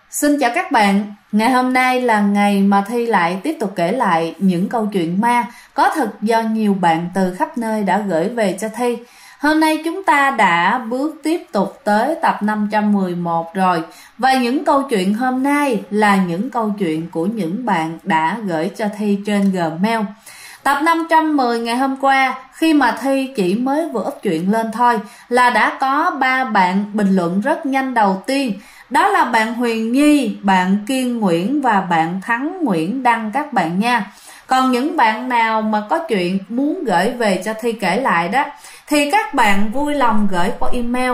Xin chào các bạn, ngày hôm nay là ngày mà Thi lại tiếp tục kể lại những câu chuyện ma có thật do nhiều bạn từ khắp nơi đã gửi về cho Thi. Hôm nay chúng ta đã bước tiếp tục tới tập 511 rồi. Và những câu chuyện hôm nay là những câu chuyện của những bạn đã gửi cho Thi trên Gmail. Tập 510 ngày hôm qua, khi mà Thi chỉ mới vừa up chuyện lên thôi là đã có 3 bạn bình luận rất nhanh đầu tiên. Đó là bạn Huyền Nhi, bạn Kiên Nguyễn và bạn Thắng Nguyễn Đăng các bạn nha. Còn những bạn nào mà có chuyện muốn gửi về cho Thi kể lại đó thì các bạn vui lòng gửi qua email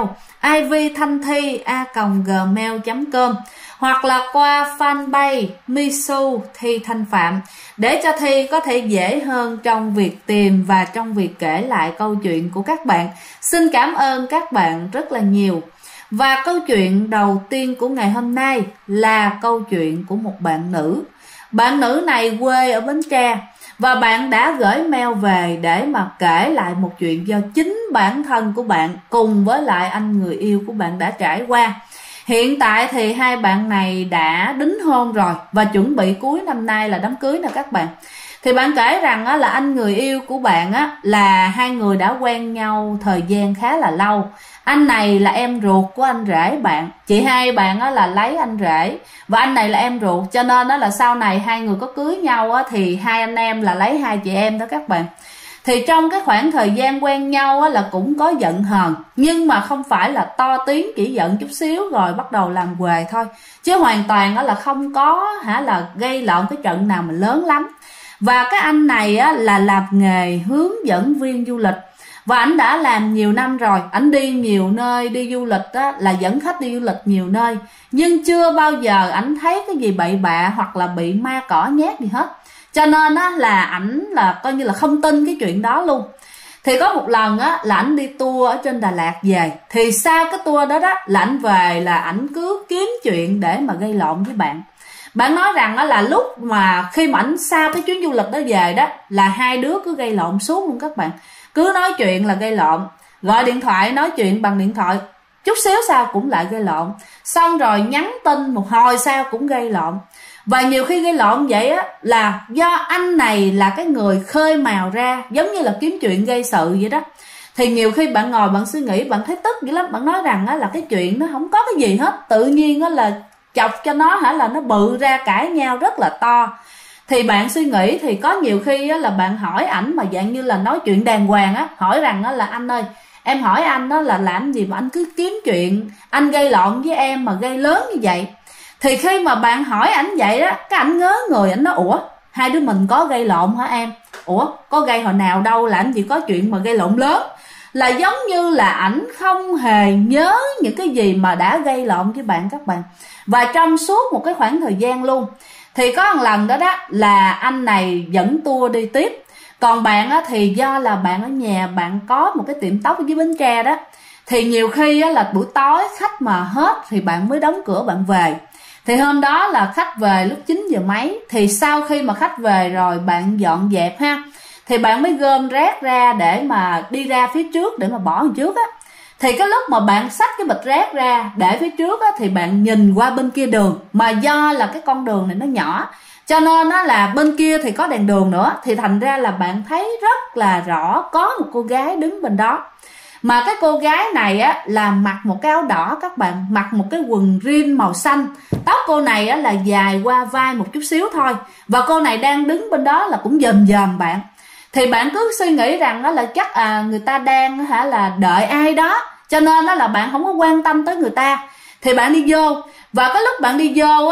ivthanthi@gmail.com hoặc là qua fanpage Misu Thi Thanh Phạm để cho Thi có thể dễ hơn trong việc tìm và trong việc kể lại câu chuyện của các bạn. Xin cảm ơn các bạn rất là nhiều. Và câu chuyện đầu tiên của ngày hôm nay là câu chuyện của một bạn nữ. Bạn nữ này quê ở Bến Tre và bạn đã gửi mail về để mà kể lại một chuyện do chính bản thân của bạn cùng với lại anh người yêu của bạn đã trải qua. Hiện tại thì hai bạn này đã đính hôn rồi và chuẩn bị cuối năm nay là đám cưới nè các bạn. Thì bạn kể rằng là anh người yêu của bạn là hai người đã quen nhau thời gian khá là lâu. Anh này là em ruột của anh rể bạn. Chị hai bạn là lấy anh rể và anh này là em ruột, cho nên là sau này hai người có cưới nhau thì hai anh em là lấy hai chị em đó các bạn. Thì trong cái khoảng thời gian quen nhau là cũng có giận hờn, nhưng mà không phải là to tiếng, chỉ giận chút xíu rồi bắt đầu làm quề thôi, chứ hoàn toàn là không có là gây lộn cái trận nào mà lớn lắm. Và cái anh này là làm nghề hướng dẫn viên du lịch và ảnh đã làm nhiều năm rồi. Ảnh đi nhiều nơi, đi du lịch là dẫn khách đi du lịch nhiều nơi, nhưng chưa bao giờ ảnh thấy cái gì bậy bạ hoặc là bị ma cỏ nhát gì hết, cho nên là ảnh là coi như là không tin cái chuyện đó luôn. Thì có một lần là ảnh đi tour ở trên Đà Lạt về, thì sau cái tour đó là ảnh về là ảnh cứ kiếm chuyện để mà gây lộn với bạn. Bạn nói rằng là lúc mà khi mà ảnh sau cái chuyến du lịch đó về đó là hai đứa cứ gây lộn suốt luôn các bạn. Cứ nói chuyện là gây lộn, gọi điện thoại nói chuyện bằng điện thoại, chút xíu sau cũng lại gây lộn, xong rồi nhắn tin một hồi sau cũng gây lộn. Và nhiều khi gây lộn vậy là do anh này là cái người khơi mào ra, giống như là kiếm chuyện gây sự vậy đó. Thì nhiều khi bạn ngồi bạn suy nghĩ, bạn thấy tức dữ lắm. Bạn nói rằng là cái chuyện nó không có cái gì hết, tự nhiên là chọc cho nó là nó bự ra, cãi nhau rất là to. Thì bạn suy nghĩ, thì có nhiều khi là bạn hỏi ảnh mà dạng như là nói chuyện đàng hoàng hỏi rằng là anh ơi, em hỏi anh là làm gì mà anh cứ kiếm chuyện, anh gây lộn với em mà gây lớn như vậy. Thì khi mà bạn hỏi ảnh vậy đó, cái ảnh ngớ người, ảnh nói ủa hai đứa mình có gây lộn hả em? Ủa có gây hồi nào đâu, làm gì có chuyện mà gây lộn lớn. Là giống như là ảnh không hề nhớ những cái gì mà đã gây lộn với bạn các bạn. Và trong suốt một cái khoảng thời gian luôn. Thì có một lần đó là anh này dẫn tour đi tiếp. Còn bạn thì do là bạn ở nhà, bạn có một cái tiệm tóc ở dưới Bến Tre đó. Thì nhiều khi là buổi tối khách mà hết thì bạn mới đóng cửa bạn về. Thì hôm đó là khách về lúc 9 giờ mấy. Thì sau khi mà khách về rồi bạn dọn dẹp thì bạn mới gom rác ra để mà đi ra phía trước để mà bỏ đằng trước Thì cái lúc mà bạn xách cái bịch rác ra để phía trước thì bạn nhìn qua bên kia đường, mà do là cái con đường này nó nhỏ cho nên là bên kia thì có đèn đường nữa, thì thành ra là bạn thấy rất là rõ có một cô gái đứng bên đó. Mà cái cô gái này là mặc một cái áo đỏ các bạn, mặc một cái quần jean màu xanh. Tóc cô này là dài qua vai một chút xíu thôi. Và cô này đang đứng bên đó là cũng dòm dòm bạn. Thì bạn cứ suy nghĩ rằng là chắc người ta đang là đợi ai đó, cho nên là bạn không có quan tâm tới người ta. Thì bạn đi vô, và cái lúc bạn đi vô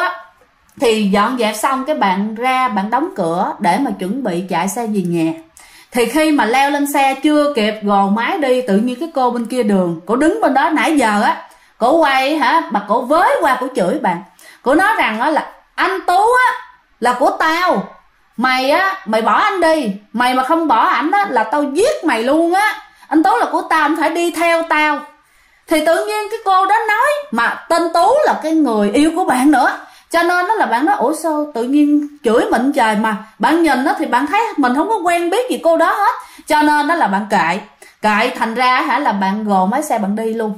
thì dọn dẹp xong cái bạn ra, bạn đóng cửa để mà chuẩn bị chạy xe về nhà. Thì khi mà leo lên xe chưa kịp gồ máy đi, tự nhiên cái cô bên kia đường, cổ đứng bên đó nãy giờ cổ quay mà cổ với qua cổ chửi bạn. Cổ nói rằng là anh Tú là của tao, mày mày bỏ anh đi, mày mà không bỏ ảnh là tao giết mày luôn anh Tú là của tao, anh phải đi theo tao. Thì tự nhiên cái cô đó nói, mà tên Tú là cái người yêu của bạn nữa, cho nên là bạn nói ủa sao tự nhiên chửi mình trời, mà bạn nhìn thì bạn thấy mình không có quen biết gì cô đó hết, cho nên là bạn kệ thành ra là bạn gồ máy xe bạn đi luôn.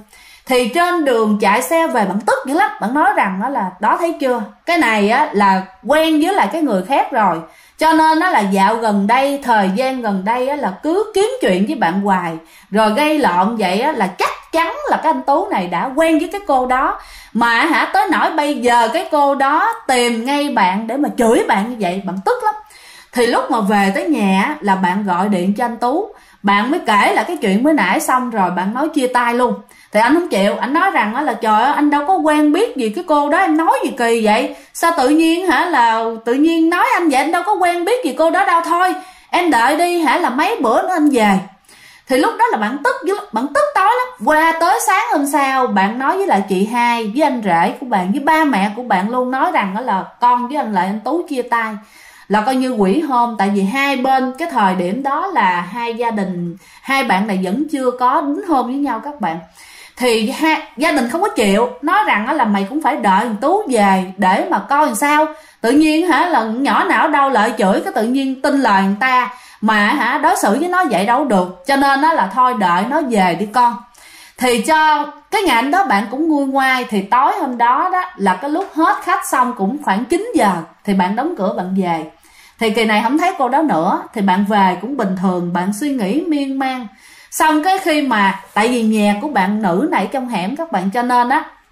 Thì trên đường chạy xe về bạn tức dữ lắm, bạn nói rằng đó là đó thấy chưa, cái này á là quen với lại cái người khác rồi, cho nên nó là dạo gần đây, thời gian gần đây á là cứ kiếm chuyện với bạn hoài rồi gây lộn vậy á, là chắc chắn là cái anh Tú này đã quen với cái cô đó, mà tới nỗi bây giờ cái cô đó tìm ngay bạn để mà chửi bạn như vậy, bạn tức lắm. Thì lúc mà về tới nhà là bạn gọi điện cho anh Tú, bạn mới kể là cái chuyện mới nãy, xong rồi bạn nói chia tay luôn. Thì anh không chịu, anh nói rằng là trời ơi anh đâu có quen biết gì cái cô đó, em nói gì kỳ vậy, sao tự nhiên là tự nhiên nói anh vậy, anh đâu có quen biết gì cô đó đâu, thôi em đợi đi là mấy bữa nữa anh về. Thì lúc đó là bạn tức dữ, bạn tức tối lắm. Qua tới sáng hôm sau bạn nói với lại chị hai, với anh rể của bạn, với ba mẹ của bạn luôn, nói rằng đó là con với anh Tú chia tay, là coi như quỷ hôn. Tại vì hai bên cái thời điểm đó là hai gia đình, hai bạn này vẫn chưa có đính hôn với nhau các bạn. Thì gia đình không có chịu, nói rằng là mày cũng phải đợi thằng Tú về để mà coi làm sao. Tự nhiên là nhỏ nào đâu lợi chửi, cái tự nhiên tin lời người ta mà đối xử với nó vậy đâu được, cho nên là thôi đợi nó về đi con. Thì cho cái ngày đó bạn cũng nguôi ngoai. Thì tối hôm đó đó là cái lúc hết khách xong cũng khoảng 9 giờ thì bạn đóng cửa bạn về. Thì kỳ này không thấy cô đó nữa, thì bạn về cũng bình thường, bạn suy nghĩ miên man. Xong cái khi mà tại vì nhà của bạn nữ này trong hẻm các bạn, cho nên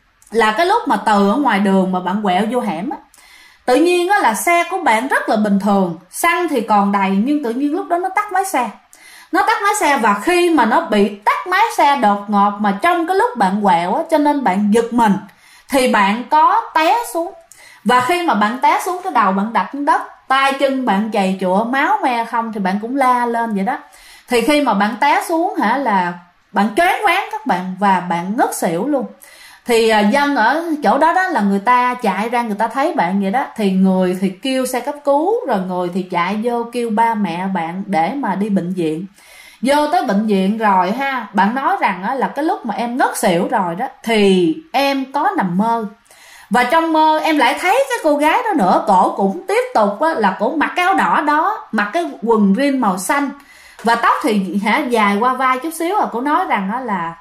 là cái lúc mà từ ở ngoài đường mà bạn quẹo vô hẻm tự nhiên là xe của bạn rất là bình thường, xăng thì còn đầy, nhưng tự nhiên lúc đó nó tắt máy xe. Nó tắt máy xe, và khi mà nó bị tắt máy xe đột ngột mà trong cái lúc bạn quẹo cho nên bạn giật mình, thì bạn có té xuống. Và khi mà bạn té xuống, cái đầu bạn đập xuống đất, tay chân bạn chày chụa, máu me không, thì bạn cũng la lên vậy đó. Thì khi mà bạn té xuống là bạn choáng váng các bạn, và bạn ngất xỉu luôn. Thì dân ở chỗ đó đó là người ta chạy ra, người ta thấy bạn vậy đó, thì người thì kêu xe cấp cứu, rồi người thì chạy vô kêu ba mẹ bạn để mà đi bệnh viện. Vô tới bệnh viện rồi bạn nói rằng là cái lúc mà em ngất xỉu rồi đó thì em có nằm mơ, và trong mơ em lại thấy cái cô gái đó nữa, cổ cũng tiếp tục là cổ mặc cái áo đỏ đó, mặc cái quần jean màu xanh, và tóc thì dài qua vai chút xíu. Cổ nói rằng là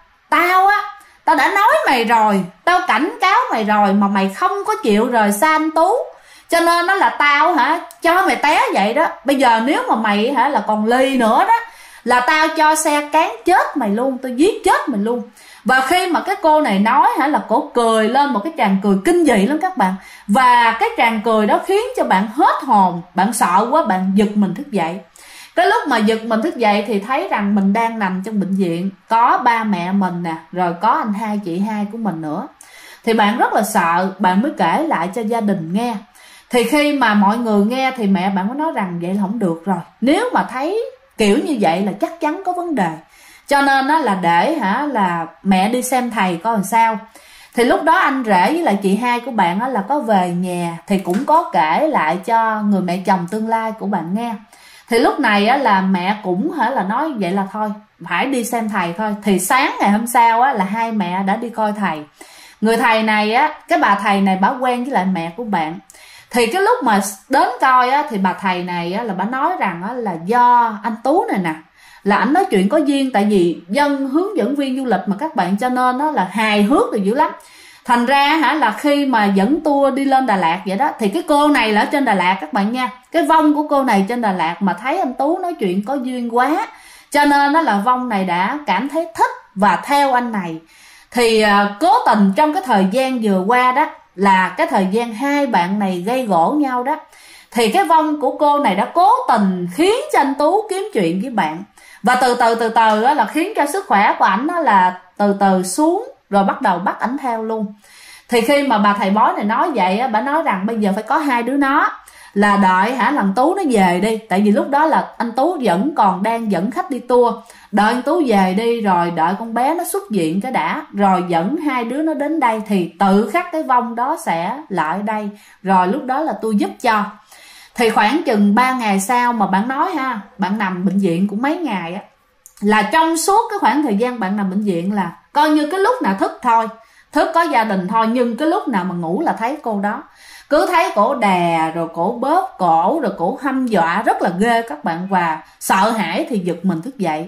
tao đã nói mày rồi, tao cảnh cáo mày rồi mà mày không có chịu rời xa anh Tú, cho nên là tao cho mày té vậy đó. Bây giờ nếu mà mày là còn lì nữa đó là tao cho xe cán chết mày luôn, tao giết chết mày luôn. Và khi mà cái cô này nói là cổ cười lên một cái tràng cười kinh dị lắm các bạn, và cái tràng cười đó khiến cho bạn hết hồn, bạn sợ quá, bạn giật mình thức dậy. Cái lúc mà giật mình thức dậy thì thấy rằng mình đang nằm trong bệnh viện, có ba mẹ mình nè, rồi có anh hai chị hai của mình nữa. Thì bạn rất là sợ, bạn mới kể lại cho gia đình nghe. Thì khi mà mọi người nghe thì mẹ bạn mới nói rằng vậy là không được rồi, nếu mà thấy kiểu như vậy là chắc chắn có vấn đề, cho nên là để là mẹ đi xem thầy coi làm sao. Thì lúc đó anh rể với lại chị hai của bạn là có về nhà, thì cũng có kể lại cho người mẹ chồng tương lai của bạn nghe. Thì lúc này là mẹ cũng là nói vậy là thôi phải đi xem thầy thôi. Thì sáng ngày hôm sau là hai mẹ đã đi coi thầy. Người thầy này cái bà thầy này bà quen với lại mẹ của bạn. Thì cái lúc mà đến coi thì bà thầy này là bà nói rằng là do anh Tú này nè, là ảnh nói chuyện có duyên, tại vì dân hướng dẫn viên du lịch mà các bạn, cho nên là hài hước là dữ lắm. Thành ra là khi mà dẫn tour đi lên Đà Lạt vậy đó, thì cái cô này là ở trên Đà Lạt các bạn nha, cái vong của cô này trên Đà Lạt mà thấy anh Tú nói chuyện có duyên quá, cho nên là vong này đã cảm thấy thích và theo anh này. Thì cố tình trong cái thời gian vừa qua đó, là cái thời gian hai bạn này gây gổ nhau đó, thì cái vong của cô này đã cố tình khiến cho anh Tú kiếm chuyện với bạn. Và từ từ là khiến cho sức khỏe của ảnh là từ từ xuống, rồi bắt đầu bắt ảnh theo luôn. Thì khi mà bà thầy bói này nói vậy bà nói rằng bây giờ phải có hai đứa nó, là đợi lần Tú nó về đi, tại vì lúc đó là anh Tú vẫn còn đang dẫn khách đi tour, đợi anh Tú về đi, rồi đợi con bé nó xuất viện cái đã, rồi dẫn hai đứa nó đến đây, thì tự khắc cái vong đó sẽ lại đây, rồi lúc đó là tôi giúp cho. Thì khoảng chừng 3 ngày sau mà bạn nói bạn nằm bệnh viện cũng mấy ngày là trong suốt cái khoảng thời gian bạn nằm bệnh viện là coi như cái lúc nào thức thôi, thức có gia đình thôi, nhưng cái lúc nào mà ngủ là thấy cô đó, cứ thấy cổ đè, rồi cổ bóp cổ, rồi cổ hăm dọa rất là ghê các bạn, và sợ hãi thì giật mình thức dậy.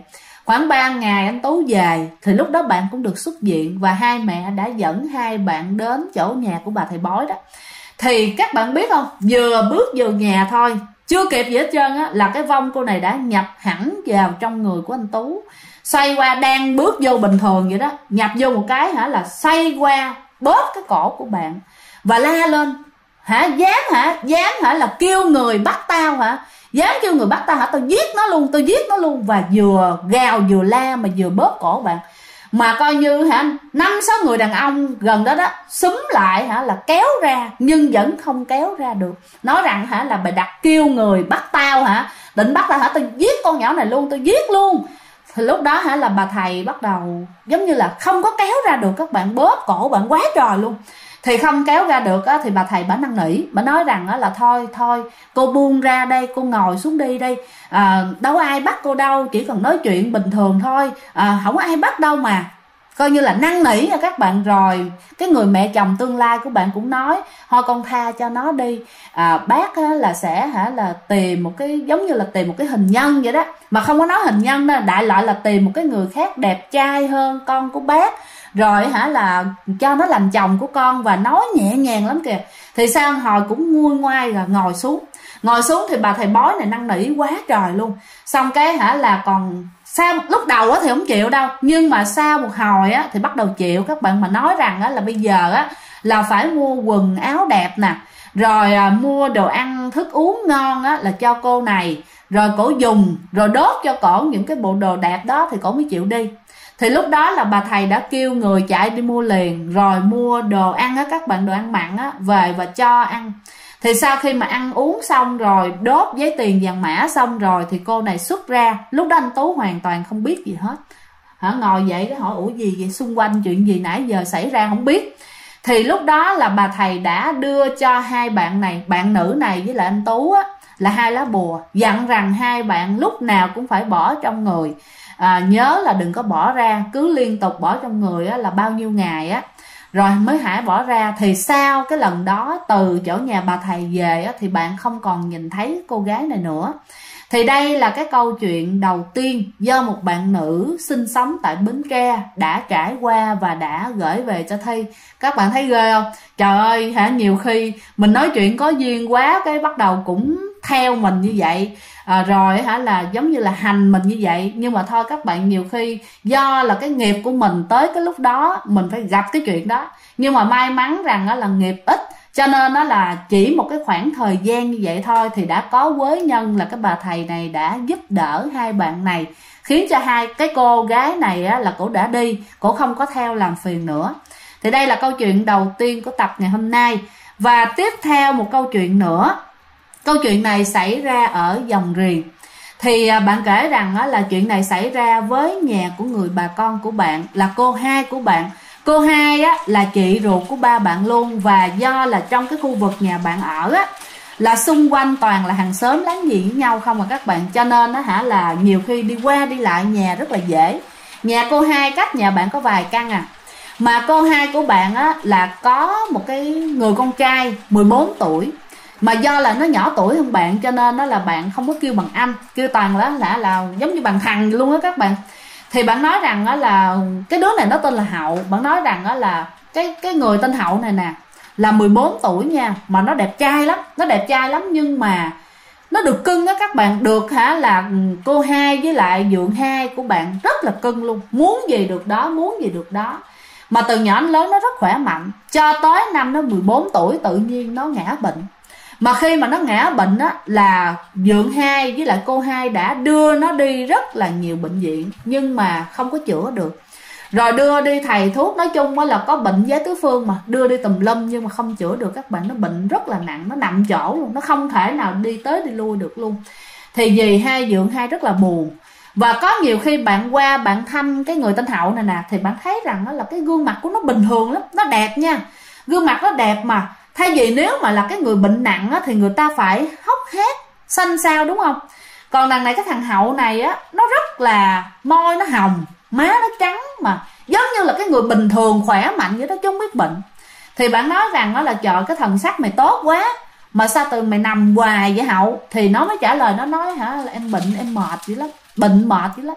Khoảng 3 ngày anh Tú về thì lúc đó bạn cũng được xuất viện, và hai mẹ đã dẫn hai bạn đến chỗ nhà của bà thầy bói đó. Thì các bạn biết không, vừa bước vô nhà thôi, chưa kịp gì hết trơn á, là cái vong cô này đã nhập hẳn vào trong người của anh Tú. Xoay qua, đang bước vô bình thường vậy đó, nhập vô một cái là xoay qua bóp cái cổ của bạn và la lên: dám là kêu người bắt tao dám kêu người bắt tao tao giết nó luôn, tao giết nó luôn. Và vừa gào vừa la mà vừa bóp cổ bạn. Mà coi như 5-6 người đàn ông gần đó xúm lại là kéo ra, nhưng vẫn không kéo ra được. Nói rằng là bà đặt kêu người bắt tao định bắt tao tao giết con nhỏ này luôn, tao giết luôn. Thì lúc đó là bà thầy bắt đầu giống như là không có kéo ra được, các bạn bóp cổ bạn quá trời luôn. Thì không kéo ra được thì bà thầy bà năn nỉ, bà nói rằng là thôi cô buông ra đây, cô ngồi xuống đi đây, đâu có ai bắt cô đâu, chỉ cần nói chuyện bình thường thôi, không có ai bắt đâu mà. Coi như là năn nỉ nha các bạn. Rồi cái người mẹ chồng tương lai của bạn cũng nói: thôi con tha cho nó đi, bác là sẽ là tìm một cái, giống như là tìm một cái hình nhân vậy đó, mà không có nói hình nhân đó, đại loại là tìm một cái người khác đẹp trai hơn con của bác, rồi là cho nó làm chồng của con, và nói nhẹ nhàng lắm kìa. Thì sao hồi cũng nguôi ngoai rồi ngồi xuống thì bà thầy bói này năn nỉ quá trời luôn. Xong cái là còn sao lúc đầu thì không chịu đâu, nhưng mà sau một hồi thì bắt đầu chịu các bạn. Mà nói rằng là bây giờ là phải mua quần áo đẹp nè, rồi mua đồ ăn thức uống ngon là cho cô này, rồi cổ dùng, rồi đốt cho cổ những cái bộ đồ đẹp đó thì cổ mới chịu đi. Thì lúc đó là bà thầy đã kêu người chạy đi mua liền, rồi mua đồ ăn các bạn, đồ ăn mặn về và cho ăn. Thì sau khi mà ăn uống xong rồi, đốt giấy tiền vàng mã xong rồi, thì cô này xuất ra. Lúc đó anh Tú hoàn toàn không biết gì hết. Ngồi dậy cái hỏi: ủa gì vậy, xung quanh chuyện gì nãy giờ xảy ra không biết. Thì lúc đó là bà thầy đã đưa cho hai bạn này, bạn nữ này với lại anh Tú là 2 lá bùa, dặn rằng hai bạn lúc nào cũng phải bỏ trong người. Nhớ là đừng có bỏ ra, cứ liên tục bỏ trong người là bao nhiêu ngày rồi mới hãy bỏ ra. Thì sau cái lần đó, từ chỗ nhà bà thầy về thì bạn không còn nhìn thấy cô gái này nữa. Thì đây là cái câu chuyện đầu tiên do một bạn nữ sinh sống tại Bến Tre đã trải qua và đã gửi về cho Thi. Các bạn thấy ghê không? Trời ơi, nhiều khi mình nói chuyện có duyên quá, cái bắt đầu cũng theo mình như vậy, rồi là giống như là hành mình như vậy. Nhưng mà thôi các bạn, nhiều khi do là cái nghiệp của mình tới cái lúc đó mình phải gặp cái chuyện đó. Nhưng mà may mắn rằng là nghiệp ít, cho nên nó là chỉ một cái khoảng thời gian như vậy thôi thì đã có quế nhân là cái bà thầy này đã giúp đỡ hai bạn này, khiến cho hai cái cô gái này là cổ đã đi, cổ không có theo làm phiền nữa. Thì đây là câu chuyện đầu tiên của tập ngày hôm nay. Và tiếp theo một câu chuyện nữa. Câu chuyện này xảy ra ở Dòng Riềng. Thì bạn kể rằng là chuyện này xảy ra với nhà của người bà con của bạn, là cô hai của bạn. Cô hai là chị ruột của ba bạn luôn. Và do là trong cái khu vực nhà bạn ở là xung quanh toàn là hàng xóm láng giềng với nhau không các bạn, cho nên là nhiều khi đi qua đi lại nhà rất là dễ. Nhà cô hai cách nhà bạn có vài căn Mà cô hai của bạn là có một cái người con trai 14 tuổi. Mà do là nó nhỏ tuổi hơn bạn, cho nên là bạn không có kêu bằng anh, kêu toàn là giống như bằng thằng luôn các bạn. Thì bạn nói rằng là cái đứa này nó tên là Hậu. Bạn nói rằng là cái người tên Hậu này nè là 14 tuổi nha, mà nó đẹp trai lắm, nhưng mà nó được cưng các bạn. Được là cô hai với lại dượng hai của bạn rất là cưng luôn, muốn gì được đó. Mà từ nhỏ đến lớn nó rất khỏe mạnh, cho tới năm nó 14 tuổi tự nhiên nó ngã bệnh. Mà khi mà nó ngã bệnh là dượng hai với lại cô hai đã đưa nó đi rất là nhiều bệnh viện, nhưng mà không có chữa được. Rồi đưa đi thầy thuốc, nói chung là có bệnh giá tứ phương mà, đưa đi tùm lum nhưng mà không chữa được các bạn. Nó bệnh rất là nặng, nó nằm chỗ luôn, nó không thể nào đi tới đi lui được luôn. Thì dì hai dượng hai rất là buồn. Và có nhiều khi bạn qua bạn thăm cái người tên Hậu này nè, thì bạn thấy rằng là cái gương mặt của nó bình thường lắm, nó đẹp nha, gương mặt nó đẹp. Mà thay vì nếu mà là cái người bệnh nặng thì người ta phải hốc hác xanh xao đúng không. Còn đằng này cái thằng Hậu này nó rất là môi nó hồng, má nó trắng, mà giống như là cái người bình thường khỏe mạnh vậy đó chứ không biết bệnh. Thì bạn nói rằng là trời, cái thần sắc mày tốt quá, mà sao từ mày nằm hoài vậy Hậu? Thì nó mới trả lời, nó nói là em bệnh, em mệt dữ lắm, bệnh mệt dữ lắm.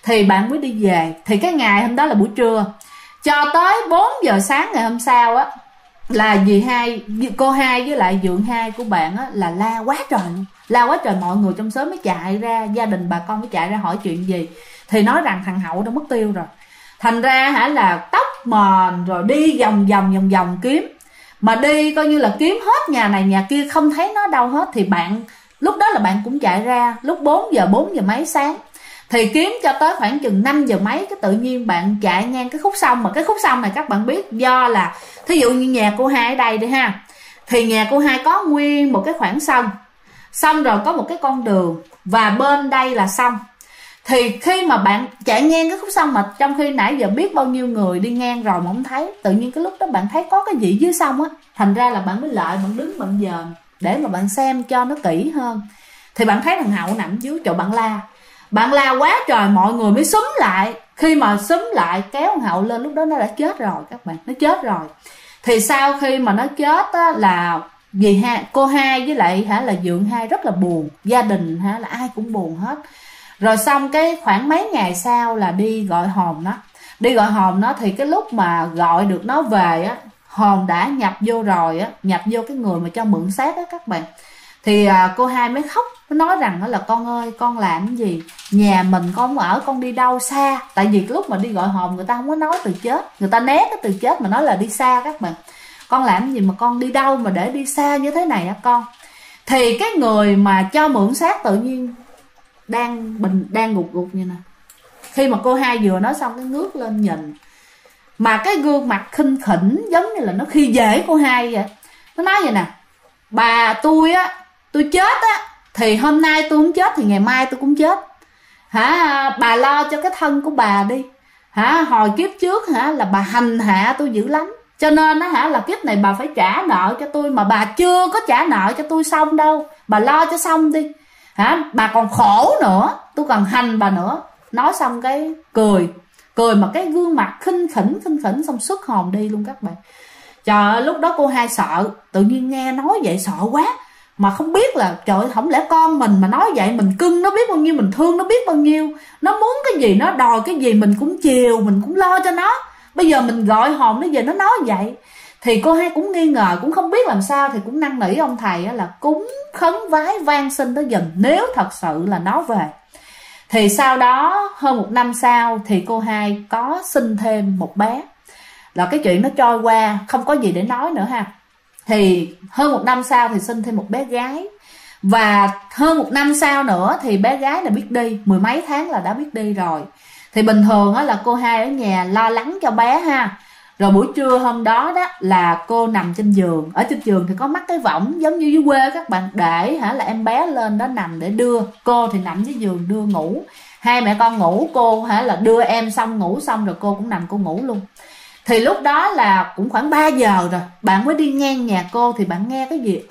thì bạn mới đi về. Thì cái ngày hôm đó là buổi trưa, cho tới 4 giờ sáng ngày hôm sau á, là cô hai với lại dượng hai của bạn á là la quá trời luôn, la quá trời. Mọi người trong xóm mới chạy ra, gia đình bà con mới chạy ra hỏi chuyện gì, thì nói rằng thằng Hậu đã mất tiêu rồi. Thành ra là tóc mòn rồi đi vòng vòng kiếm, mà đi coi như là kiếm hết nhà này nhà kia không thấy nó đâu hết. Thì bạn lúc đó là bạn cũng chạy ra lúc 4 giờ mấy sáng, thì kiếm cho tới khoảng chừng 5 giờ mấy, cái tự nhiên bạn chạy ngang cái khúc sông. Mà cái khúc sông này các bạn biết, do là thí dụ như nhà cô hai ở đây đi ha, thì nhà cô hai có nguyên một cái khoảng sông, xong rồi có một cái con đường, và bên đây là sông. Thì khi mà bạn chạy ngang cái khúc sông, mà trong khi nãy giờ biết bao nhiêu người đi ngang rồi mà không thấy, tự nhiên cái lúc đó bạn thấy có cái gì dưới sông á, thành ra là bạn mới lại, bạn đứng bạn dòm để mà bạn xem cho nó kỹ hơn. Thì bạn thấy thằng Hậu nằm dưới chỗ, bạn la quá trời, mọi người mới xúm lại. Khi mà xúm lại kéo thằng Hậu lên, lúc đó nó đã chết rồi các bạn, nó chết rồi. Thì sau khi mà nó chết á, là vì cô hai với lại là dượng hai rất là buồn, gia đình là ai cũng buồn hết. Rồi xong cái khoảng mấy ngày sau là đi gọi hồn nó, thì cái lúc mà gọi được nó về á, hồn đã nhập vô rồi á, nhập vô cái người mà cho mượn xác á các bạn. Thì cô hai mới khóc, nó nói rằng là con ơi, con làm cái gì, nhà mình con không ở, con đi đâu xa. Tại vì cái lúc mà đi gọi hồn người ta không có nói từ chết, người ta né cái từ chết mà nói là đi xa các bạn. Con làm cái gì mà con đi đâu mà để đi xa như thế này hả con? Thì cái người mà cho mượn xác tự nhiên đang gục như nè. Khi mà cô hai vừa nói xong, cái ngước lên nhìn, mà cái gương mặt khinh khỉnh giống như là nó khi dễ cô hai vậy. Nó nói vậy nè: bà tôi chết á, thì hôm nay tôi không chết thì ngày mai tôi cũng chết. Bà lo cho cái thân của bà đi. Hồi kiếp trước là bà hành hạ tôi dữ lắm, cho nên là kiếp này bà phải trả nợ cho tôi, mà bà chưa có trả nợ cho tôi xong đâu. Bà lo cho xong đi. Bà còn khổ nữa, tôi còn hành bà nữa. Nói xong cái cười mà cái gương mặt khinh khỉnh xong xuất hồn đi luôn các bạn. Trời ơi, lúc đó cô hai sợ, tự nhiên nghe nói vậy sợ quá, mà không biết là trời ơi, không lẽ con mình mà nói vậy, mình cưng nó biết bao nhiêu, mình thương nó biết bao nhiêu, nó muốn cái gì, nó đòi cái gì mình cũng chiều, mình cũng lo cho nó. Bây giờ mình gọi hồn nó về nó nói vậy. Thì cô hai cũng nghi ngờ, cũng không biết làm sao, thì cũng năn nỉ ông thầy là cúng khấn vái van xin nó giùm, nếu thật sự là nó về. Thì sau đó hơn 1 năm sau thì cô hai có sinh thêm một bé. Là cái chuyện nó trôi qua không có gì để nói nữa ha. Thì hơn 1 năm sau thì sinh thêm một bé gái. Và hơn 1 năm sau nữa thì bé gái là biết đi, 10 mấy tháng là đã biết đi rồi. Thì bình thường là cô hai ở nhà lo lắng cho bé ha. Rồi buổi trưa hôm đó là cô nằm trên giường. Ở trên giường thì có mắc cái võng giống như dưới quê các bạn, để là em bé lên đó nằm để đưa. Cô thì nằm dưới giường đưa ngủ. Hai mẹ con ngủ, cô là đưa em xong ngủ xong rồi cô cũng nằm cô ngủ luôn. Thì lúc đó là cũng khoảng 3 giờ rồi, bạn mới đi ngang nhà cô thì bạn nghe cái gì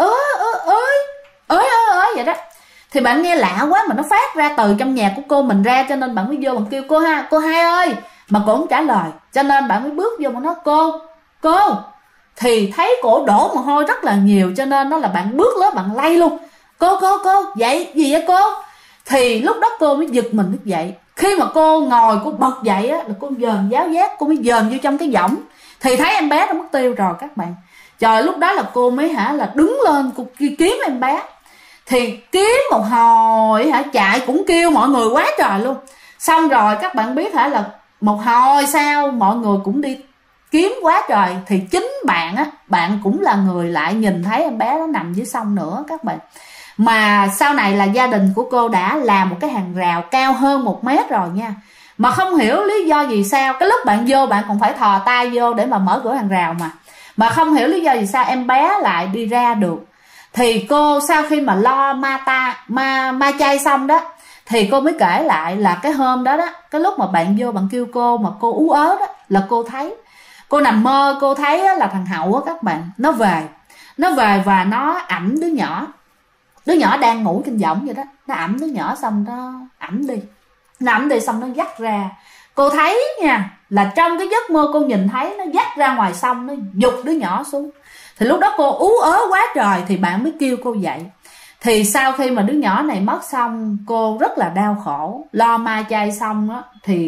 ới vậy đó. Thì bạn nghe lạ quá mà nó phát ra từ trong nhà của cô mình ra, cho nên bạn mới vô bạn kêu cô hai ơi, mà cô không trả lời, cho nên bạn mới bước vô mà nói cô. Thì thấy cổ đổ mồ hôi rất là nhiều, cho nên nó là bạn bước lên bạn lay luôn: cô dậy gì vậy cô? Thì lúc đó cô mới giật mình thức dậy. Khi mà cô ngồi cô bật dậy là cô dòm giáo giác, cô mới dòm vô trong cái võng thì thấy em bé đã mất tiêu rồi các bạn. Trời, lúc đó là cô mới là đứng lên cô kiếm em bé. Thì kiếm một hồi chạy cũng kêu mọi người quá trời luôn. Xong rồi các bạn biết là một hồi sau mọi người cũng đi kiếm quá trời, thì chính bạn cũng là người lại nhìn thấy em bé nó nằm dưới sông nữa các bạn. Mà sau này là gia đình của cô đã làm một cái hàng rào cao hơn 1 mét rồi nha. Mà không hiểu lý do gì sao, cái lúc bạn vô bạn còn phải thò tay vô để mà mở cửa hàng rào mà không hiểu lý do gì sao em bé lại đi ra được. Thì cô sau khi mà lo ma chay xong đó, thì cô mới kể lại là cái hôm đó cái lúc mà bạn vô bạn kêu cô mà cô ú ớ đó, là cô nằm mơ cô thấy là thằng Hậu á các bạn, nó về và nó ẵm đứa nhỏ đang ngủ trên võng vậy đó, nó ẵm đứa nhỏ xong nó ẵm đi xong nó dắt ra. Cô thấy nha, là trong cái giấc mơ cô nhìn thấy nó dắt ra ngoài sông, nó giục đứa nhỏ xuống. Thì lúc đó cô ú ớ quá trời, thì bạn mới kêu cô dậy. Thì sau khi mà đứa nhỏ này mất xong, cô rất là đau khổ, lo ma chay xong á thì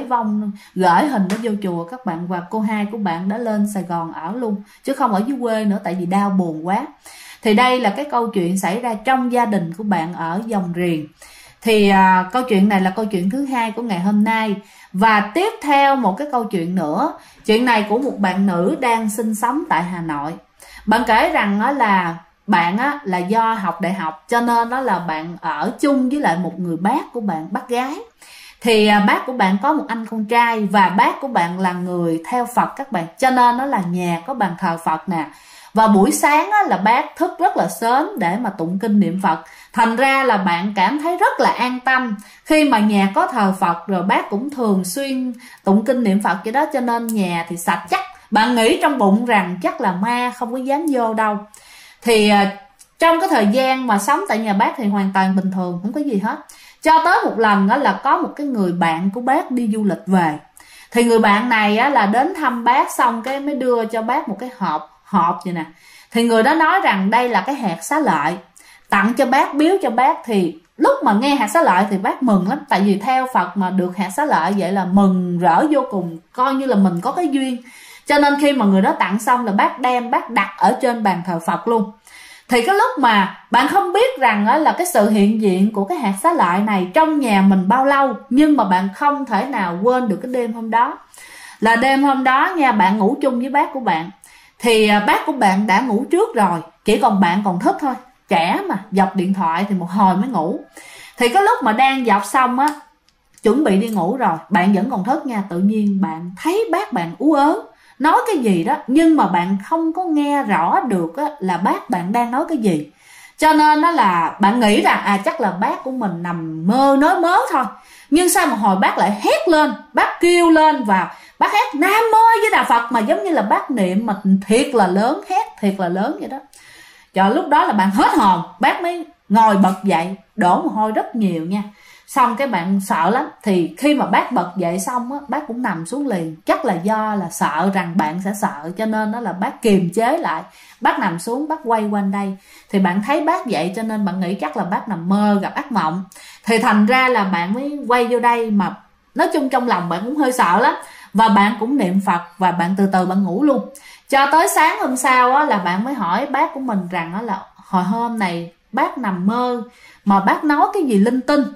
gửi hình nó vô chùa các bạn, và cô hai của bạn đã lên Sài Gòn ở luôn chứ không ở dưới quê nữa, tại vì đau buồn quá. Thì đây là cái câu chuyện xảy ra trong gia đình của bạn ở Dòng Riềng. Thì câu chuyện này là câu chuyện thứ hai của ngày hôm nay. Và tiếp theo một cái câu chuyện nữa, chuyện này của một bạn nữ đang sinh sống tại Hà Nội. Bạn kể rằng là bạn là do học đại học cho nên đó là bạn ở chung với lại một người bác của bạn, bác gái. Thì bác của bạn có một anh con trai, và bác của bạn là người theo Phật các bạn, cho nên đó là nhà có bàn thờ Phật nè. Và buổi sáng là bác thức rất là sớm để mà tụng kinh niệm Phật. Thành ra là bạn cảm thấy rất là an tâm khi mà nhà có thờ Phật, rồi bác cũng thường xuyên tụng kinh niệm Phật vậy đó, cho nên nhà thì sạch chắc. Bạn nghĩ trong bụng rằng chắc là ma không có dám vô đâu. Thì trong cái thời gian mà sống tại nhà bác thì hoàn toàn bình thường, không có gì hết. Cho tới một lần đó là có một cái người bạn của bác đi du lịch về. Thì người bạn này là đến thăm bác xong cái mới đưa cho bác một cái hộp vậy nè. Thì người đó nói rằng đây là cái hạt xá lợi, tặng cho bác, biếu cho bác. Thì lúc mà nghe hạt xá lợi thì bác mừng lắm, tại vì theo Phật mà được hạt xá lợi vậy là mừng rỡ vô cùng, coi như là mình có cái duyên. Cho nên khi mà người đó tặng xong là bác đem, bác đặt ở trên bàn thờ Phật luôn. Thì cái lúc mà bạn không biết rằng là cái sự hiện diện của cái hạt xá lợi này trong nhà mình bao lâu, nhưng mà bạn không thể nào quên được cái đêm hôm đó. Là đêm hôm đó nha, bạn ngủ chung với bác của bạn. Thì bác của bạn đã ngủ trước rồi, chỉ còn bạn còn thức thôi. Trẻ mà, dọc điện thoại thì một hồi mới ngủ. Thì cái lúc mà đang dọc xong á, chuẩn bị đi ngủ rồi, bạn vẫn còn thức nha. Tự nhiên bạn thấy bác bạn ú ớ nói cái gì đó, nhưng mà bạn không có nghe rõ được là bác bạn đang nói cái gì. Cho nên đó là bạn nghĩ rằng chắc là bác của mình nằm mơ nói mớ thôi. Nhưng sau một hồi bác lại hét lên, bác kêu lên và bác hét Nam Mô với Đà Phật, mà giống như là bác niệm mà thiệt là lớn, hét thiệt là lớn vậy đó. Cho lúc đó là bạn hết hồn, bác mới ngồi bật dậy, đổ mồ hôi rất nhiều nha. Xong cái bạn sợ lắm. Thì khi mà bác bật dậy xong bác cũng nằm xuống liền. Chắc là do là sợ rằng bạn sẽ sợ, cho nên đó là bác kiềm chế lại. Bác nằm xuống, bác quay quanh đây. Thì bạn thấy bác dậy cho nên bạn nghĩ chắc là bác nằm mơ gặp ác mộng. Thì thành ra là bạn mới quay vô đây, mà nói chung trong lòng bạn cũng hơi sợ lắm. Và bạn cũng niệm Phật và bạn từ từ bạn ngủ luôn. Cho tới sáng hôm sau là bạn mới hỏi bác của mình rằng là hồi hôm này bác nằm mơ mà bác nói cái gì linh tinh.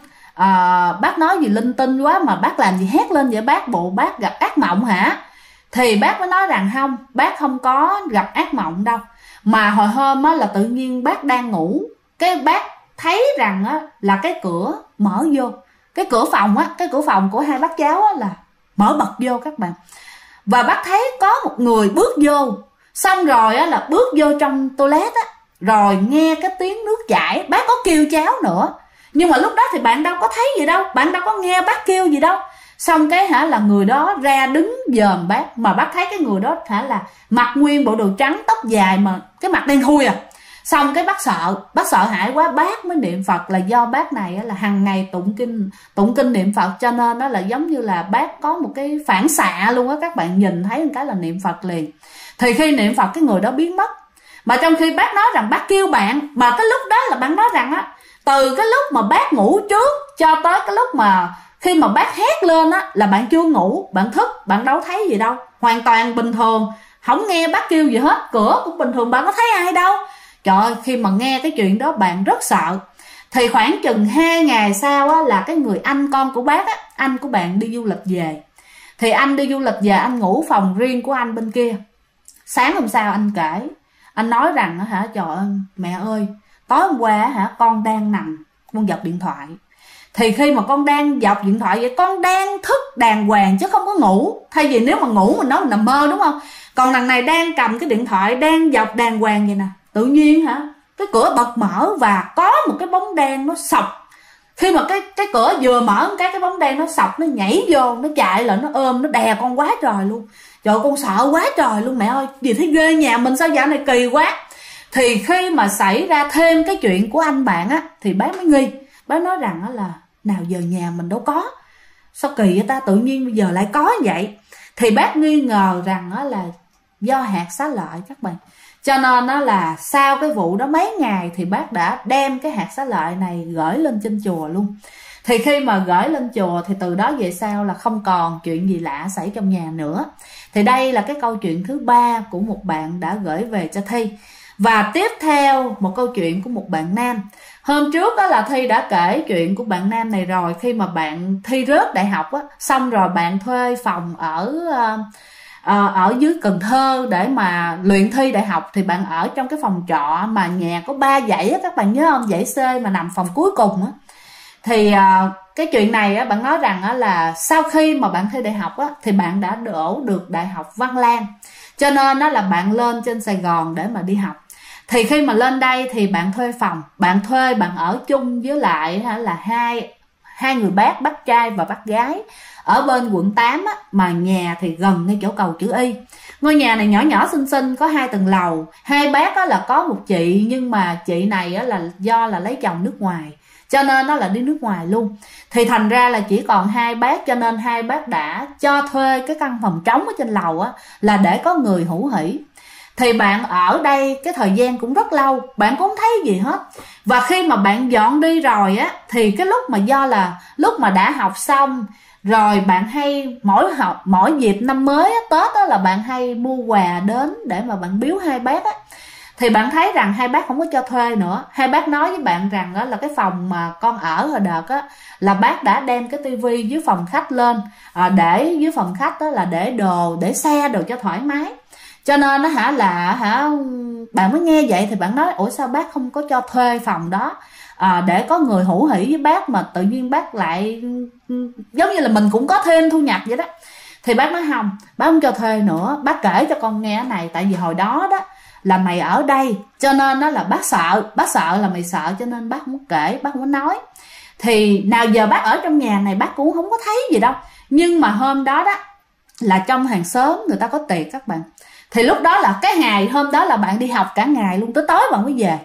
Bác nói gì linh tinh quá mà bác làm gì hét lên vậy bác, bộ bác gặp ác mộng hả? Thì bác mới nói rằng không, bác không có gặp ác mộng đâu. Mà hồi hôm là tự nhiên bác đang ngủ, cái bác thấy rằng là cái cửa mở vô, cái cửa phòng cái cửa phòng của hai bác cháu là mở bật vô các bạn. Và bác thấy có một người bước vô, xong rồi là bước vô trong toilet rồi nghe cái tiếng nước chảy. Bác có kêu cháu nữa, nhưng mà lúc đó thì bạn đâu có thấy gì đâu, bạn đâu có nghe bác kêu gì đâu. Xong cái là người đó ra đứng dòm bác, mà bác thấy cái người đó là mặc nguyên bộ đồ trắng, tóc dài mà cái mặt đen thui Xong cái bác sợ hãi quá, bác mới niệm Phật. Là do bác này là hàng ngày tụng kinh niệm Phật, cho nên đó là giống như là bác có một cái phản xạ luôn các bạn, nhìn thấy một cái là niệm Phật liền. Thì khi niệm Phật cái người đó biến mất. Mà trong khi bác nói rằng bác kêu bạn, mà cái lúc đó là bạn nói rằng từ cái lúc mà bác ngủ trước cho tới cái lúc mà khi mà bác hét lên là bạn chưa ngủ, bạn thức, bạn đâu thấy gì đâu, hoàn toàn bình thường, không nghe bác kêu gì hết, cửa cũng bình thường, bạn có thấy ai đâu. Trời ơi, khi mà nghe cái chuyện đó bạn rất sợ. Thì khoảng chừng 2 ngày sau là cái người anh con của bác anh của bạn đi du lịch về. Thì anh đi du lịch về, anh ngủ phòng riêng của anh bên kia. Sáng hôm sau anh kể, anh nói rằng trời ơi mẹ ơi, tối hôm qua con đang nằm, con dọc điện thoại. Thì khi mà con đang dọc điện thoại vậy, con đang thức đàng hoàng chứ không có ngủ. Thay vì nếu mà ngủ mình nói mình nằm mơ đúng không, còn đằng này đang cầm cái điện thoại, đang dọc đàng hoàng vậy nè. Tự nhiên cái cửa bật mở và có một cái bóng đen nó sọc. Khi mà cái cửa vừa mở cái bóng đen nó sọc, nó nhảy vô, nó chạy lại, nó ôm, nó đè con quá trời luôn. Trời ơi, con sợ quá trời luôn mẹ ơi, gì thấy ghê, nhà mình sao dạo này kỳ quá. Thì khi mà xảy ra thêm cái chuyện của anh bạn thì bác mới nghi. Bác nói rằng là nào giờ nhà mình đâu có, sao kỳ vậy ta, tự nhiên bây giờ lại có vậy. Thì bác nghi ngờ rằng là do hạt xá lợi các bạn. Cho nên nó là sau cái vụ đó mấy ngày thì bác đã đem cái hạt xá lợi này gửi lên trên chùa luôn. Thì khi mà gửi lên chùa thì từ đó về sau là không còn chuyện gì lạ xảy trong nhà nữa. Thì đây là cái câu chuyện thứ 3 của một bạn đã gửi về cho Thi. Và tiếp theo một câu chuyện của một bạn nam. Hôm trước đó là Thi đã kể chuyện của bạn nam này rồi. Khi mà bạn Thi rớt đại học á, xong rồi bạn thuê phòng ở dưới Cần Thơ để mà luyện thi đại học. Thì bạn ở trong cái phòng trọ mà nhà có 3 dãy á, các bạn nhớ không? Dãy C mà nằm phòng cuối cùng á. Thì cái chuyện này á, bạn nói rằng á, là sau khi mà bạn thi đại học á, thì bạn đã đỗ được Đại học Văn Lang. Cho nên đó là bạn lên trên Sài Gòn để mà đi học. Thì khi mà lên đây thì bạn thuê phòng, bạn ở chung với lại là hai người bác trai và bác gái ở bên quận 8 á, mà nhà thì gần ngay chỗ cầu chữ Y. Ngôi nhà này nhỏ nhỏ xinh xinh, có 2 tầng lầu. Hai bác á là có một chị, nhưng mà chị này á là do là lấy chồng nước ngoài, cho nên nó là đi nước ngoài luôn. Thì thành ra là chỉ còn 2 bác, cho nên 2 bác đã cho thuê cái căn phòng trống ở trên lầu á, là để có người hữu hỉ. Thì bạn ở đây cái thời gian cũng rất lâu, bạn cũng không thấy gì hết. Và khi mà bạn dọn đi rồi á, thì cái lúc mà do là lúc mà đã học xong rồi, bạn hay mỗi dịp năm mới á, Tết á, là bạn hay mua quà đến để mà bạn biếu 2 bác á. Thì bạn thấy rằng 2 bác không có cho thuê nữa. 2 bác nói với bạn rằng đó là cái phòng mà con ở hồi đợt á, là bác đã đem cái tivi dưới phòng khách lên, để dưới phòng khách đó là để đồ, để xe đồ cho thoải mái. Cho nên nó bạn mới nghe vậy thì bạn nói ủa sao bác không có cho thuê phòng đó để có người hữu hỉ với bác, mà tự nhiên bác lại giống như là mình cũng có thêm thu nhập vậy đó. Thì bác nói không, bác không cho thuê nữa. Bác kể cho con nghe cái này, tại vì hồi đó đó là mày ở đây, cho nên đó là bác sợ là mày sợ, cho nên bác không có kể, bác không có nói. Thì nào giờ bác ở trong nhà này bác cũng không có thấy gì đâu. Nhưng mà hôm đó đó là trong hàng xóm người ta có tiệc các bạn. Thì lúc đó là cái ngày hôm đó là bạn đi học cả ngày luôn, tới tối bạn mới về.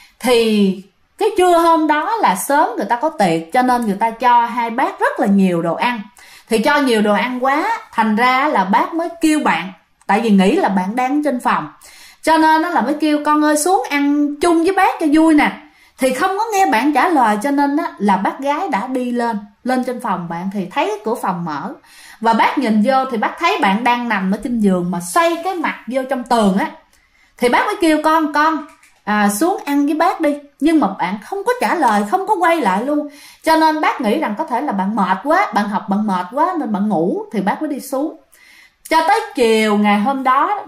Thì cái trưa hôm đó là sớm người ta có tiệc, cho nên người ta cho 2 bác rất là nhiều đồ ăn. Thì cho nhiều đồ ăn quá, thành ra là bác mới kêu bạn, tại vì nghĩ là bạn đang trên phòng, cho nên nó là mới kêu con ơi xuống ăn chung với bác cho vui nè. Thì không có nghe bạn trả lời, cho nên á, là bác gái đã đi lên trên phòng bạn, thì thấy cái cửa phòng mở. Và bác nhìn vô thì bác thấy bạn đang nằm ở trên giường mà xoay cái mặt vô trong tường á. Thì bác mới kêu con xuống ăn với bác đi. Nhưng mà bạn không có trả lời, không có quay lại luôn. Cho nên bác nghĩ rằng có thể là bạn mệt quá, bạn học bạn mệt quá nên bạn ngủ. Thì bác mới đi xuống. Cho tới chiều ngày hôm đó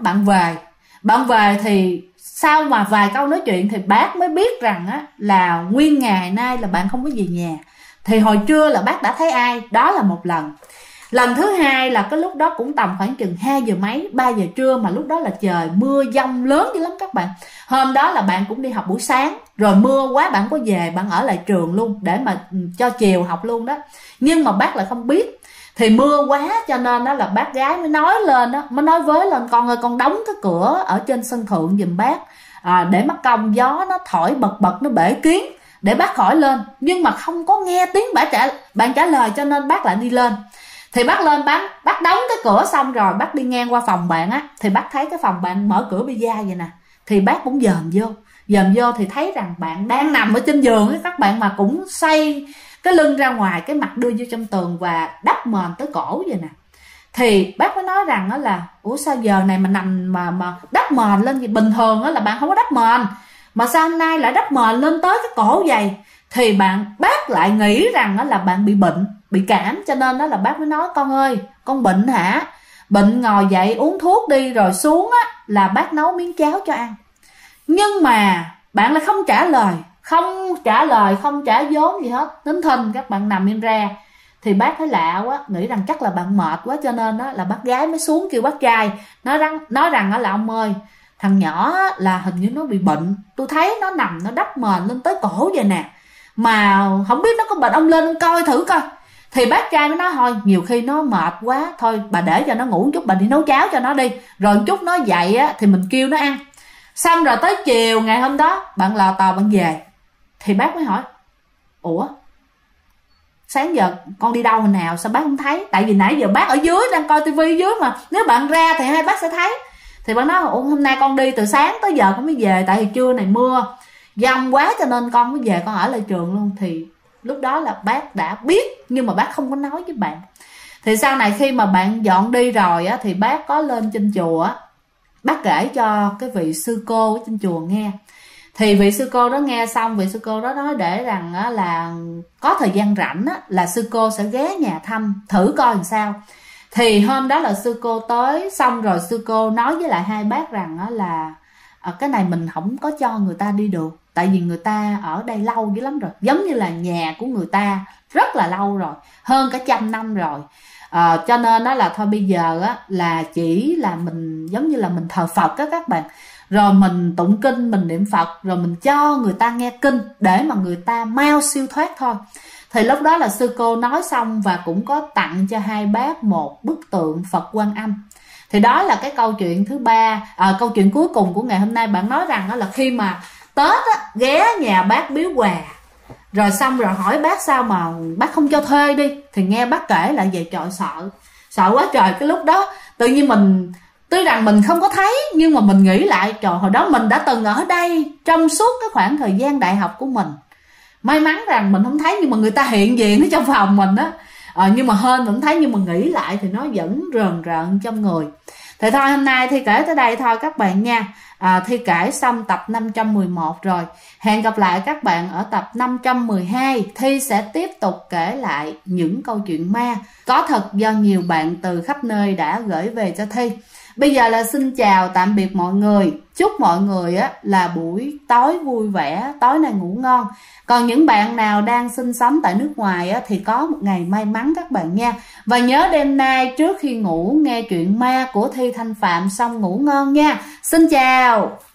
bạn về thì sau mà vài câu nói chuyện thì bác mới biết rằng á, là nguyên ngày nay là bạn không có về nhà. Thì hồi trưa là bác đã thấy ai, đó là một lần. Lần thứ hai là cái lúc đó cũng tầm khoảng chừng 2 giờ mấy, 3 giờ trưa, mà lúc đó là trời mưa dông lớn dữ lắm các bạn. Hôm đó là bạn cũng đi học buổi sáng, rồi mưa quá bạn có về, bạn ở lại trường luôn để mà cho chiều học luôn đó. Nhưng mà bác lại không biết. Thì mưa quá cho nên đó là bác gái mới nói lên đó, mới nói với lên con ơi con đóng cái cửa ở trên sân thượng giùm bác, để mắc công gió nó thổi bật nó bể kiến, để bác khỏi lên. Nhưng mà không có nghe tiếng bạn trả lời, cho nên bác lại đi lên. Thì bác lên bác đóng cái cửa xong rồi bác đi ngang qua phòng bạn á, thì bác thấy cái phòng bạn mở cửa bi da vậy nè. Thì bác cũng dòm vô thì thấy rằng bạn đang nằm ở trên giường ấy các bạn, mà cũng xoay cái lưng ra ngoài, cái mặt đưa vô trong tường và đắp mền tới cổ vậy nè. Thì bác mới nói rằng đó là ủa sao giờ này mà nằm mà đắp mền lên, thì bình thường đó là bạn không có đắp mền, mà sao hôm nay lại đắp mền lên tới cái cổ vậy. Thì bác lại nghĩ rằng đó là bạn bị bệnh, bị cảm, cho nên đó là bác mới nói con ơi con bệnh hả, bệnh ngồi dậy uống thuốc đi, rồi xuống á là bác nấu miếng cháo cho ăn. Nhưng mà bạn lại không trả lời, không trả vốn gì hết, nín thinh các bạn nằm im ra. Thì bác thấy lạ quá, nghĩ rằng chắc là bạn mệt quá, cho nên đó là bác gái mới xuống kêu bác trai, nói rằng đó là ông ơi, thằng nhỏ là hình như nó bị bệnh, tôi thấy nó nằm nó đắp mền lên tới cổ vậy nè, mà không biết nó có bệnh, ông lên ông coi thử coi. Thì bác trai mới nói thôi nhiều khi nó mệt quá, thôi bà để cho nó ngủ một chút, bà đi nấu cháo cho nó đi, rồi một chút nó dậy á thì mình kêu nó ăn. Xong rồi tới chiều ngày hôm đó bạn lò tò bạn về. Thì bác mới hỏi ủa sáng giờ con đi đâu hồi nào sao bác không thấy, tại vì nãy giờ bác ở dưới đang coi tivi dưới mà, nếu bạn ra thì 2 bác sẽ thấy. Thì bạn nói hôm nay con đi từ sáng tới giờ con mới về, tại vì trưa này mưa giông quá cho nên con mới về, con ở lại trường luôn. Thì lúc đó là bác đã biết nhưng mà bác không có nói với bạn. Thì sau này khi mà bạn dọn đi rồi á, thì bác có lên trên chùa á, bác kể cho cái vị sư cô ở trên chùa nghe. Thì vị sư cô đó nghe xong, vị sư cô đó nói để rằng á, là có thời gian rảnh á, là sư cô sẽ ghé nhà thăm thử coi làm sao. Thì hôm đó là sư cô tới, xong rồi sư cô nói với lại hai bác rằng á, là cái này mình không có cho người ta đi được, tại vì người ta ở đây lâu dữ lắm rồi, giống như là nhà của người ta rất là lâu rồi, hơn cả 100 năm rồi. Cho nên đó là thôi bây giờ á, là chỉ là mình giống như là mình thờ Phật á các bạn, rồi mình tụng kinh, mình niệm Phật, rồi mình cho người ta nghe kinh để mà người ta mau siêu thoát thôi. Thì lúc đó là sư cô nói xong và cũng có tặng cho hai bác một bức tượng Phật Quan Âm. Thì đó là cái câu chuyện thứ ba, câu chuyện cuối cùng của ngày hôm nay. Bạn nói rằng đó là khi mà Tết á, ghé nhà bác biếu quà, rồi xong rồi hỏi bác sao mà bác không cho thuê đi. Thì nghe bác kể lại vậy, trời sợ quá trời. Cái lúc đó tự nhiên mình, tuy rằng mình không có thấy, nhưng mà mình nghĩ lại trời, hồi đó mình đã từng ở đây trong suốt cái khoảng thời gian đại học của mình. May mắn rằng mình không thấy, nhưng mà người ta hiện diện ở trong phòng mình á. Nhưng mà hên mình không thấy, nhưng mà nghĩ lại thì nó vẫn rờn rợn trong người. Thì thôi hôm nay Thi kể tới đây thôi các bạn nha. Thi kể xong tập 511 rồi. Hẹn gặp lại các bạn ở tập 512. Thi sẽ tiếp tục kể lại những câu chuyện ma có thật do nhiều bạn từ khắp nơi đã gửi về cho Thi. Bây giờ là xin chào tạm biệt mọi người. Chúc mọi người á, là buổi tối vui vẻ, tối nay ngủ ngon. Còn những bạn nào đang sinh sống tại nước ngoài á, thì có một ngày may mắn các bạn nha. Và nhớ đêm nay trước khi ngủ nghe chuyện ma của Thi Thanh Phạm xong ngủ ngon nha. Xin chào.